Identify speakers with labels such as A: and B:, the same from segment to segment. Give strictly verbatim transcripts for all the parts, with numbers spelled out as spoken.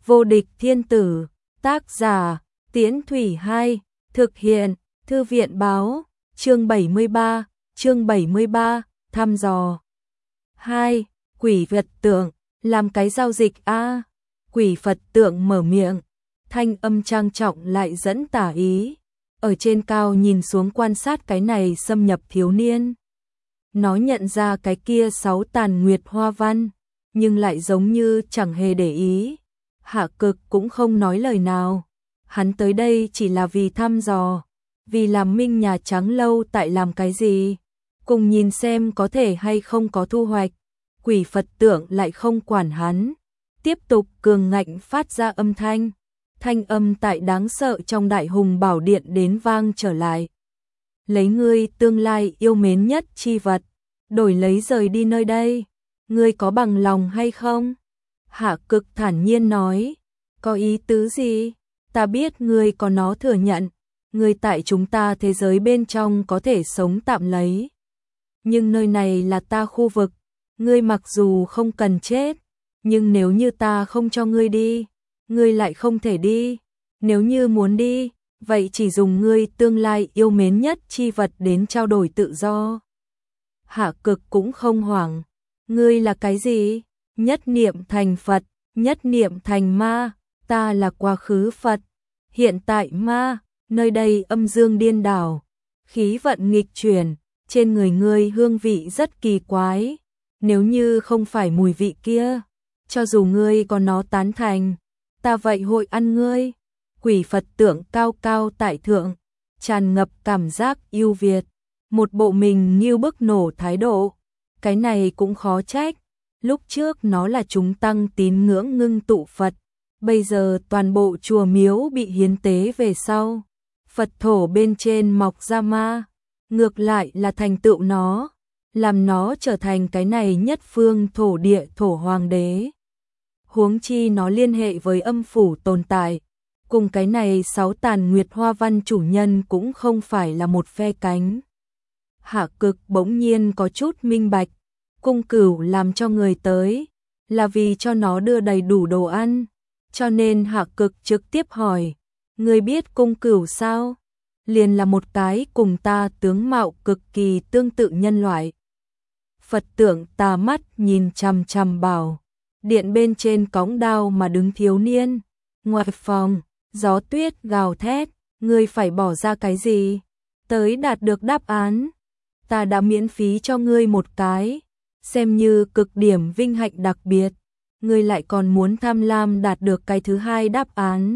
A: Vô địch thiên tử, tác giả, Tiễn Thủy Hai, thực hiện, Thư viện báo, chương bảy mươi ba, chương bảy mươi ba, thăm dò. Hai, quỷ Phật tượng, làm cái giao dịch a. Quỷ Phật tượng mở miệng, thanh âm trang trọng lại dẫn tả ý, ở trên cao nhìn xuống quan sát cái này xâm nhập thiếu niên. Nó nhận ra cái kia sáu tàn nguyệt hoa văn, nhưng lại giống như chẳng hề để ý. Hạ Cực cũng không nói lời nào. Hắn tới đây chỉ là vì thăm dò, vì làm minh Nhà Trắng Lâu tại làm cái gì, cùng nhìn xem có thể hay không có thu hoạch. Quỷ Phật tượng lại không quản hắn, tiếp tục cường ngạnh phát ra âm thanh. Thanh âm tại đáng sợ trong Đại Hùng Bảo Điện đến vang trở lại. Lấy ngươi tương lai yêu mến nhất chi vật, đổi lấy rời đi nơi đây, ngươi có bằng lòng hay không? Hạ Cực thản nhiên nói, có ý tứ gì? Ta biết ngươi có nó thừa nhận, ngươi tại chúng ta thế giới bên trong có thể sống tạm lấy. Nhưng nơi này là ta khu vực, ngươi mặc dù không cần chết, nhưng nếu như ta không cho ngươi đi, ngươi lại không thể đi. Nếu như muốn đi, vậy chỉ dùng ngươi tương lai yêu mến nhất chi vật đến trao đổi tự do. Hạ Cực cũng không hoảng. Ngươi là cái gì? Nhất niệm thành Phật, nhất niệm thành ma, ta là quá khứ Phật, hiện tại ma, nơi đây âm dương điên đảo, khí vận nghịch chuyển, trên người ngươi hương vị rất kỳ quái, nếu như không phải mùi vị kia, cho dù ngươi có nó tán thành, ta vậy hội ăn ngươi. Quỷ Phật tượng cao cao tại thượng, tràn ngập cảm giác yêu Việt, một bộ mình nghiêu bức nổ thái độ. Cái này cũng khó trách, lúc trước nó là chúng tăng tín ngưỡng ngưng tụ Phật, bây giờ toàn bộ chùa miếu bị hiến tế về sau, Phật thổ bên trên mọc ra ma, ngược lại là thành tựu nó, làm nó trở thành cái này nhất phương thổ địa thổ hoàng đế. Huống chi nó liên hệ với âm phủ tồn tại, cùng cái này sáu tàn nguyệt hoa văn chủ nhân cũng không phải là một phe cánh. Hạ Cực bỗng nhiên có chút minh bạch, Cung Cửu làm cho người tới, là vì cho nó đưa đầy đủ đồ ăn, cho nên Hạ Cực trực tiếp hỏi, người biết Cung Cửu sao? Liền là một cái cùng ta tướng mạo cực kỳ tương tự nhân loại. Phật tượng tà mắt nhìn chằm chằm bảo, điện bên trên cõng đao mà đứng thiếu niên, ngoài phòng, gió tuyết gào thét, ngươi phải bỏ ra cái gì? Tới đạt được đáp án, ta đã miễn phí cho ngươi một cái, xem như cực điểm vinh hạnh đặc biệt, ngươi lại còn muốn tham lam đạt được cái thứ hai đáp án.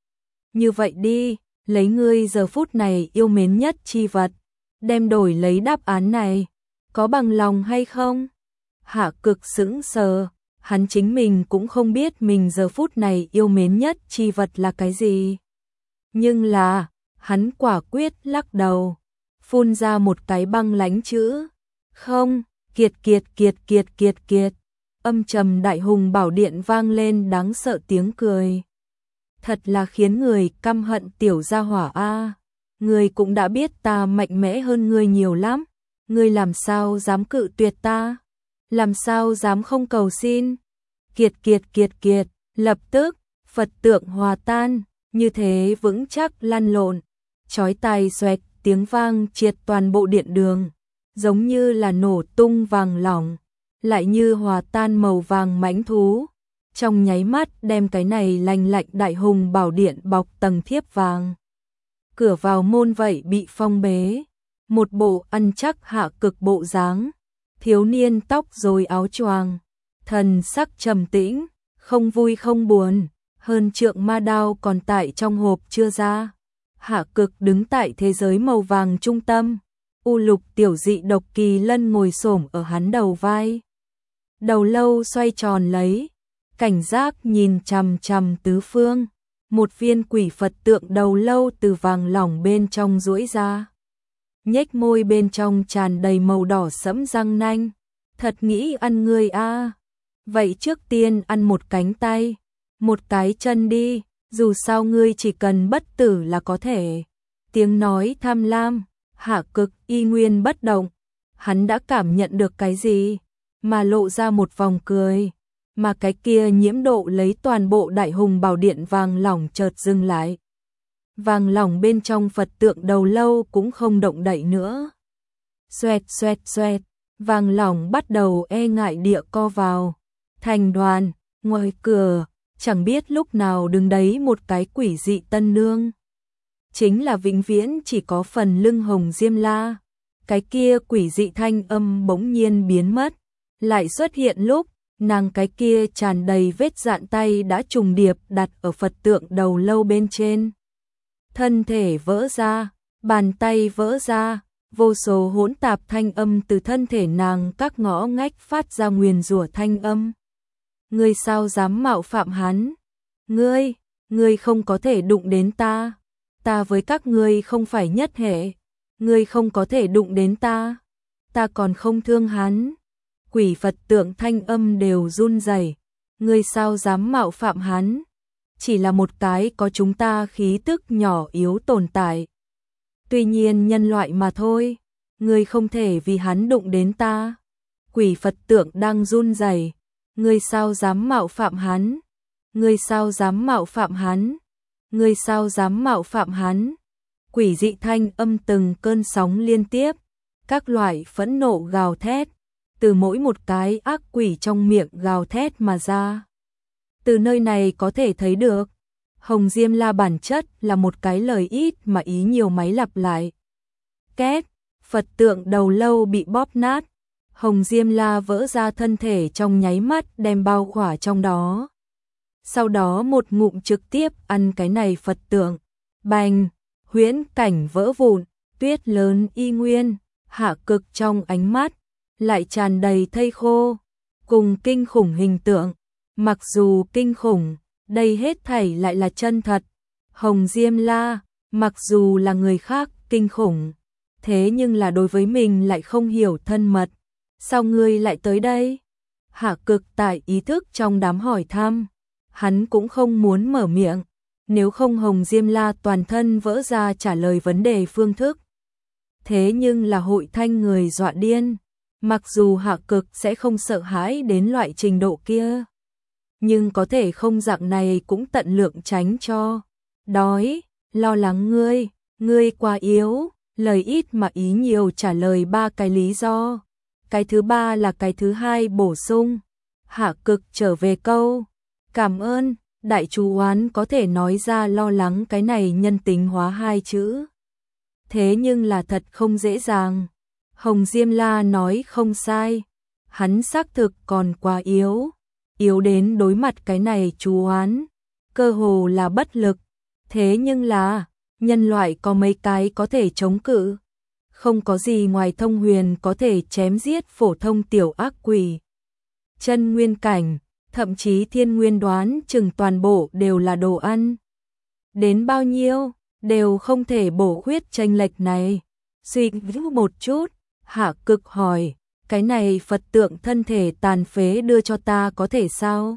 A: Như vậy đi, lấy ngươi giờ phút này yêu mến nhất chi vật, đem đổi lấy đáp án này, có bằng lòng hay không? Hạ Cực sững sờ, hắn chính mình cũng không biết mình giờ phút này yêu mến nhất chi vật là cái gì. Nhưng là, hắn quả quyết lắc đầu, phun ra một cái băng lãnh chữ, không. Kiệt kiệt kiệt kiệt kiệt kiệt, âm trầm Đại Hùng Bảo Điện vang lên đáng sợ tiếng cười. Thật là khiến người căm hận tiểu gia hỏa a. Ngươi cũng đã biết ta mạnh mẽ hơn ngươi nhiều lắm, ngươi làm sao dám cự tuyệt ta? Làm sao dám không cầu xin? Kiệt kiệt kiệt kiệt, lập tức Phật tượng hòa tan, như thế vững chắc lăn lộn, chói tai xoẹt tiếng vang triệt toàn bộ điện đường. Giống như là nổ tung vàng lỏng, lại như hòa tan màu vàng mãnh thú, trong nháy mắt đem cái này lành lạnh Đại Hùng Bảo Điện bọc tầng thiếp vàng. Cửa vào môn vậy bị phong bế, một bộ ăn chắc Hạ Cực bộ dáng, thiếu niên tóc rồi áo choàng, thần sắc trầm tĩnh, không vui không buồn, hơn trượng ma đao còn tại trong hộp chưa ra. Hạ Cực đứng tại thế giới màu vàng trung tâm. U lục tiểu dị độc kỳ lân ngồi xổm ở hắn đầu vai. Đầu lâu xoay tròn lấy, cảnh giác nhìn chằm chằm tứ phương. Một viên quỷ Phật tượng đầu lâu từ vàng lỏng bên trong duỗi ra. Nhếch môi bên trong tràn đầy màu đỏ sẫm răng nanh. Thật nghĩ ăn ngươi a. Vậy trước tiên ăn một cánh tay, một cái chân đi, dù sao ngươi chỉ cần bất tử là có thể. Tiếng nói tham lam. Hạ Cực y nguyên bất động, hắn đã cảm nhận được cái gì, mà lộ ra một vòng cười, mà cái kia nhiễm độ lấy toàn bộ Đại Hùng Bảo Điện vàng lỏng chợt dừng lại. Vàng lỏng bên trong Phật tượng đầu lâu cũng không động đậy nữa. Xoẹt xoẹt xoẹt, vàng lỏng bắt đầu e ngại địa co vào. Thành đoàn, ngoài cửa, chẳng biết lúc nào đứng đấy một cái quỷ dị tân nương. Chính là vĩnh viễn chỉ có phần lưng Hồng Diêm La. Cái kia quỷ dị thanh âm bỗng nhiên biến mất, lại xuất hiện lúc nàng cái kia tràn đầy vết dạn tay đã trùng điệp đặt ở Phật tượng đầu lâu bên trên. Thân thể vỡ ra, bàn tay vỡ ra, vô số hỗn tạp thanh âm từ thân thể nàng các ngõ ngách phát ra nguyền rủa thanh âm. Ngươi sao dám mạo phạm hắn? Ngươi, ngươi không có thể đụng đến ta. Ta với các ngươi không phải nhất hệ. Ngươi không có thể đụng đến ta. Ta còn không thương hắn. Quỷ Phật tượng thanh âm đều run rẩy. Ngươi sao dám mạo phạm hắn? Chỉ là một cái có chúng ta khí tức nhỏ yếu tồn tại. Tuy nhiên nhân loại mà thôi. Ngươi không thể vì hắn đụng đến ta. Quỷ Phật tượng đang run rẩy. Ngươi sao dám mạo phạm hắn? Ngươi sao dám mạo phạm hắn? Ngươi sao dám mạo phạm hắn? Quỷ dị thanh âm từng cơn sóng liên tiếp, các loại phẫn nộ gào thét, từ mỗi một cái ác quỷ trong miệng gào thét mà ra. Từ nơi này có thể thấy được, Hồng Diêm La bản chất là một cái lời ít mà ý nhiều máy lặp lại. Két, Phật tượng đầu lâu bị bóp nát, Hồng Diêm La vỡ ra thân thể trong nháy mắt đem bao khỏa trong đó. Sau đó một ngụm trực tiếp ăn cái này Phật tượng, bành, huyễn cảnh vỡ vụn, tuyết lớn y nguyên, hạ cực trong ánh mắt, lại tràn đầy thây khô, cùng kinh khủng hình tượng. Mặc dù kinh khủng, đây hết thảy lại là chân thật. Hồng Diêm La, mặc dù là người khác kinh khủng, thế nhưng là đối với mình lại không hiểu thân mật. Sao ngươi lại tới đây? Hạ cực tại ý thức trong đám hỏi thăm, hắn cũng không muốn mở miệng, nếu không Hồng Diêm La toàn thân vỡ ra trả lời vấn đề phương thức. Thế nhưng là hội thanh người dọa điên, mặc dù hạ cực sẽ không sợ hãi đến loại trình độ kia, nhưng có thể không dạng này cũng tận lượng tránh cho. Đói, lo lắng ngươi, ngươi quá yếu, lời ít mà ý nhiều trả lời ba cái lý do. Cái thứ ba là cái thứ hai bổ sung. Hạ cực trở về câu, cảm ơn, đại chú oán có thể nói ra lo lắng cái này nhân tính hóa hai chữ. Thế nhưng là thật không dễ dàng. Hồng Diêm La nói không sai, hắn xác thực còn quá yếu, yếu đến đối mặt cái này chú oán, cơ hồ là bất lực. Thế nhưng là, nhân loại có mấy cái có thể chống cự, không có gì ngoài thông huyền có thể chém giết phổ thông tiểu ác quỷ. Chân nguyên cảnh, thậm chí thiên nguyên đoán chừng toàn bộ đều là đồ ăn. Đến bao nhiêu, đều không thể bổ khuyết chênh lệch này. Suy nghĩ một chút, Hạ cực hỏi, cái này Phật tượng thân thể tàn phế đưa cho ta có thể sao?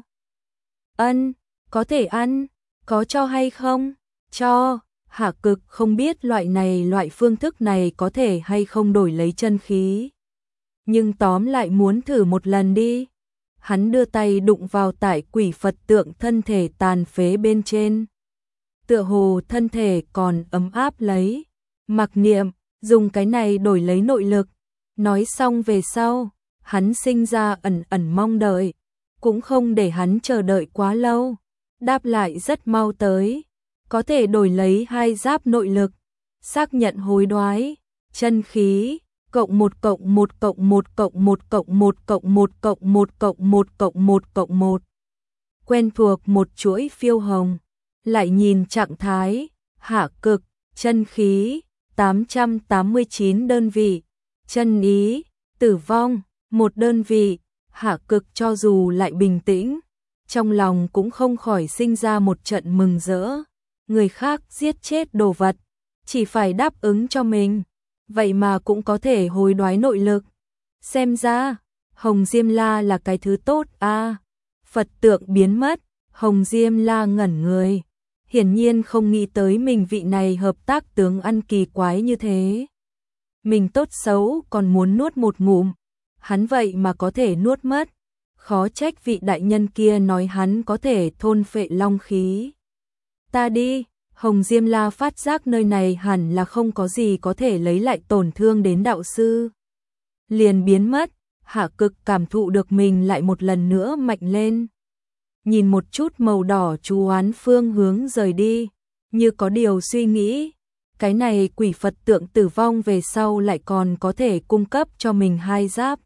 A: Ân, có thể ăn, có cho hay không? Cho. Hạ cực không biết loại này loại phương thức này có thể hay không đổi lấy chân khí. Nhưng tóm lại muốn thử một lần đi. Hắn đưa tay đụng vào tại quỷ Phật tượng thân thể tàn phế bên trên. Tựa hồ thân thể còn ấm áp lấy. Mặc niệm, dùng cái này đổi lấy nội lực. Nói xong về sau, hắn sinh ra ẩn ẩn mong đợi. Cũng không để hắn chờ đợi quá lâu. Đáp lại rất mau tới. Có thể đổi lấy hai giáp nội lực, xác nhận hối đoái, chân khí, cộng một cộng một cộng một cộng một cộng một cộng một cộng một cộng một cộng một cộng một. Quen thuộc một chuỗi phiêu hồng, lại nhìn trạng thái, hạ cực, chân khí, tám trăm tám mươi chín đơn vị, chân ý, tử vong, một đơn vị, hạ cực cho dù lại bình tĩnh, trong lòng cũng không khỏi sinh ra một trận mừng rỡ. Người khác giết chết đồ vật, chỉ phải đáp ứng cho mình, vậy mà cũng có thể hối đoái nội lực. Xem ra, Hồng Diêm La là cái thứ tốt a. À, Phật tượng biến mất, Hồng Diêm La ngẩn người, hiển nhiên không nghĩ tới mình vị này hợp tác tướng ăn kỳ quái như thế. Mình tốt xấu còn muốn nuốt một ngụm, hắn vậy mà có thể nuốt mất, khó trách vị đại nhân kia nói hắn có thể thôn phệ long khí. Ta đi, Hồng Diêm La phát giác nơi này hẳn là không có gì có thể lấy lại tổn thương đến đạo sư. Liền biến mất, Hạ Cực cảm thụ được mình lại một lần nữa mạnh lên. Nhìn một chút màu đỏ chú oán phương hướng rời đi, như có điều suy nghĩ. Cái này quỷ Phật tượng tử vong về sau lại còn có thể cung cấp cho mình hai giáp.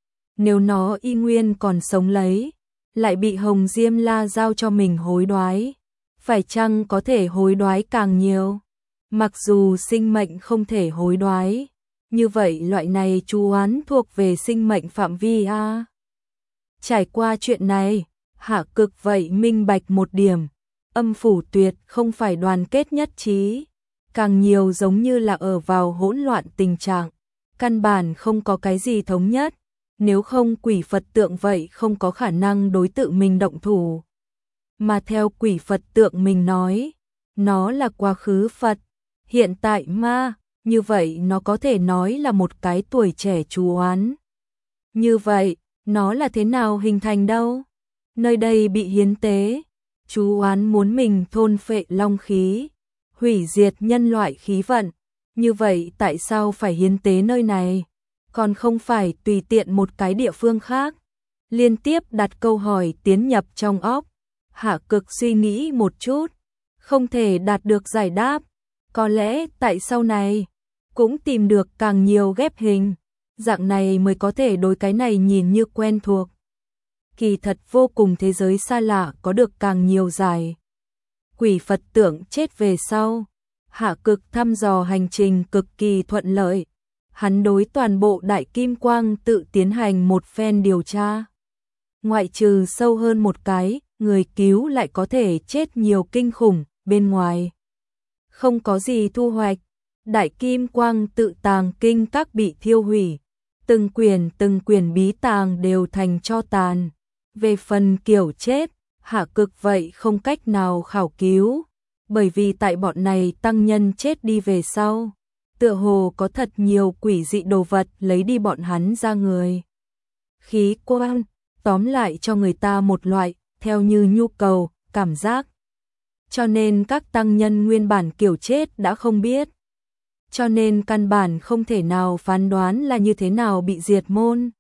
A: Nếu nó y nguyên còn sống lấy, lại bị Hồng Diêm La giao cho mình hối đoái. Phải chăng có thể hối đoái càng nhiều? Mặc dù sinh mệnh không thể hối đoái, như vậy loại này chú oán thuộc về sinh mệnh phạm vi a. Trải qua chuyện này, Hạ Cực vậy minh bạch một điểm, Âm Phủ Tuyệt không phải đoàn kết nhất trí, càng nhiều giống như là ở vào hỗn loạn tình trạng, căn bản không có cái gì thống nhất, nếu không quỷ Phật tượng vậy không có khả năng đối tự mình động thủ. Mà theo quỷ Phật tượng mình nói, nó là quá khứ Phật, hiện tại ma, như vậy nó có thể nói là một cái tuổi trẻ chú oán. Như vậy, nó là thế nào hình thành đâu? Nơi đây bị hiến tế, chú oán muốn mình thôn phệ long khí, hủy diệt nhân loại khí vận, như vậy tại sao phải hiến tế nơi này, còn không phải tùy tiện một cái địa phương khác? Liên tiếp đặt câu hỏi tiến nhập trong óc, Hạ Cực suy nghĩ một chút, không thể đạt được giải đáp, có lẽ tại sau này cũng tìm được càng nhiều ghép hình, dạng này mới có thể đối cái này nhìn như quen thuộc. Kỳ thật vô cùng thế giới xa lạ có được càng nhiều giải. Quỷ Phật tượng chết về sau, Hạ Cực thăm dò hành trình cực kỳ thuận lợi. Hắn đối toàn bộ Đại Kim Quang tự tiến hành một phen điều tra. Ngoại trừ sâu hơn một cái, người cứu lại có thể chết nhiều kinh khủng, bên ngoài không có gì thu hoạch. Đại Kim Quang tự tàng kinh các bị thiêu hủy, từng quyển từng quyển bí tàng đều thành tro tàn. Về phần kiểu chết, Hạ Cực vậy không cách nào khảo cứu, bởi vì tại bọn này tăng nhân chết đi về sau, tựa hồ có thật nhiều quỷ dị đồ vật lấy đi bọn hắn ra người. Khí quan, tóm lại cho người ta một loại, theo như nhu cầu, cảm giác. Cho nên các tăng nhân nguyên bản kiểu chết đã không biết. Cho nên căn bản không thể nào phán đoán là như thế nào bị diệt môn.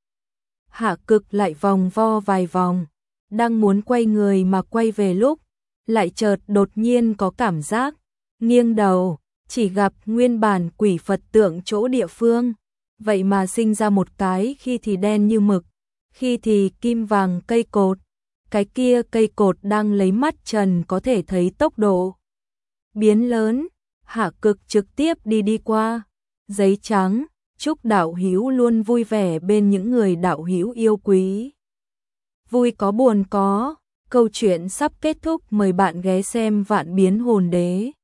A: Hạ Cực lại vòng vo vài vòng, đang muốn quay người mà quay về lúc, lại chợt đột nhiên có cảm giác, nghiêng đầu, chỉ gặp nguyên bản quỷ Phật tượng chỗ địa phương, vậy mà sinh ra một cái khi thì đen như mực, khi thì kim vàng cây cột, cái kia cây cột đang lấy mắt trần có thể thấy tốc độ biến lớn. Hạ Cực trực tiếp đi đi qua, giấy trắng, chúc đạo hữu luôn vui vẻ bên những người đạo hữu yêu quý. Vui có buồn có, câu chuyện sắp kết thúc, mời bạn ghé xem Vạn Biến Hồn Đế.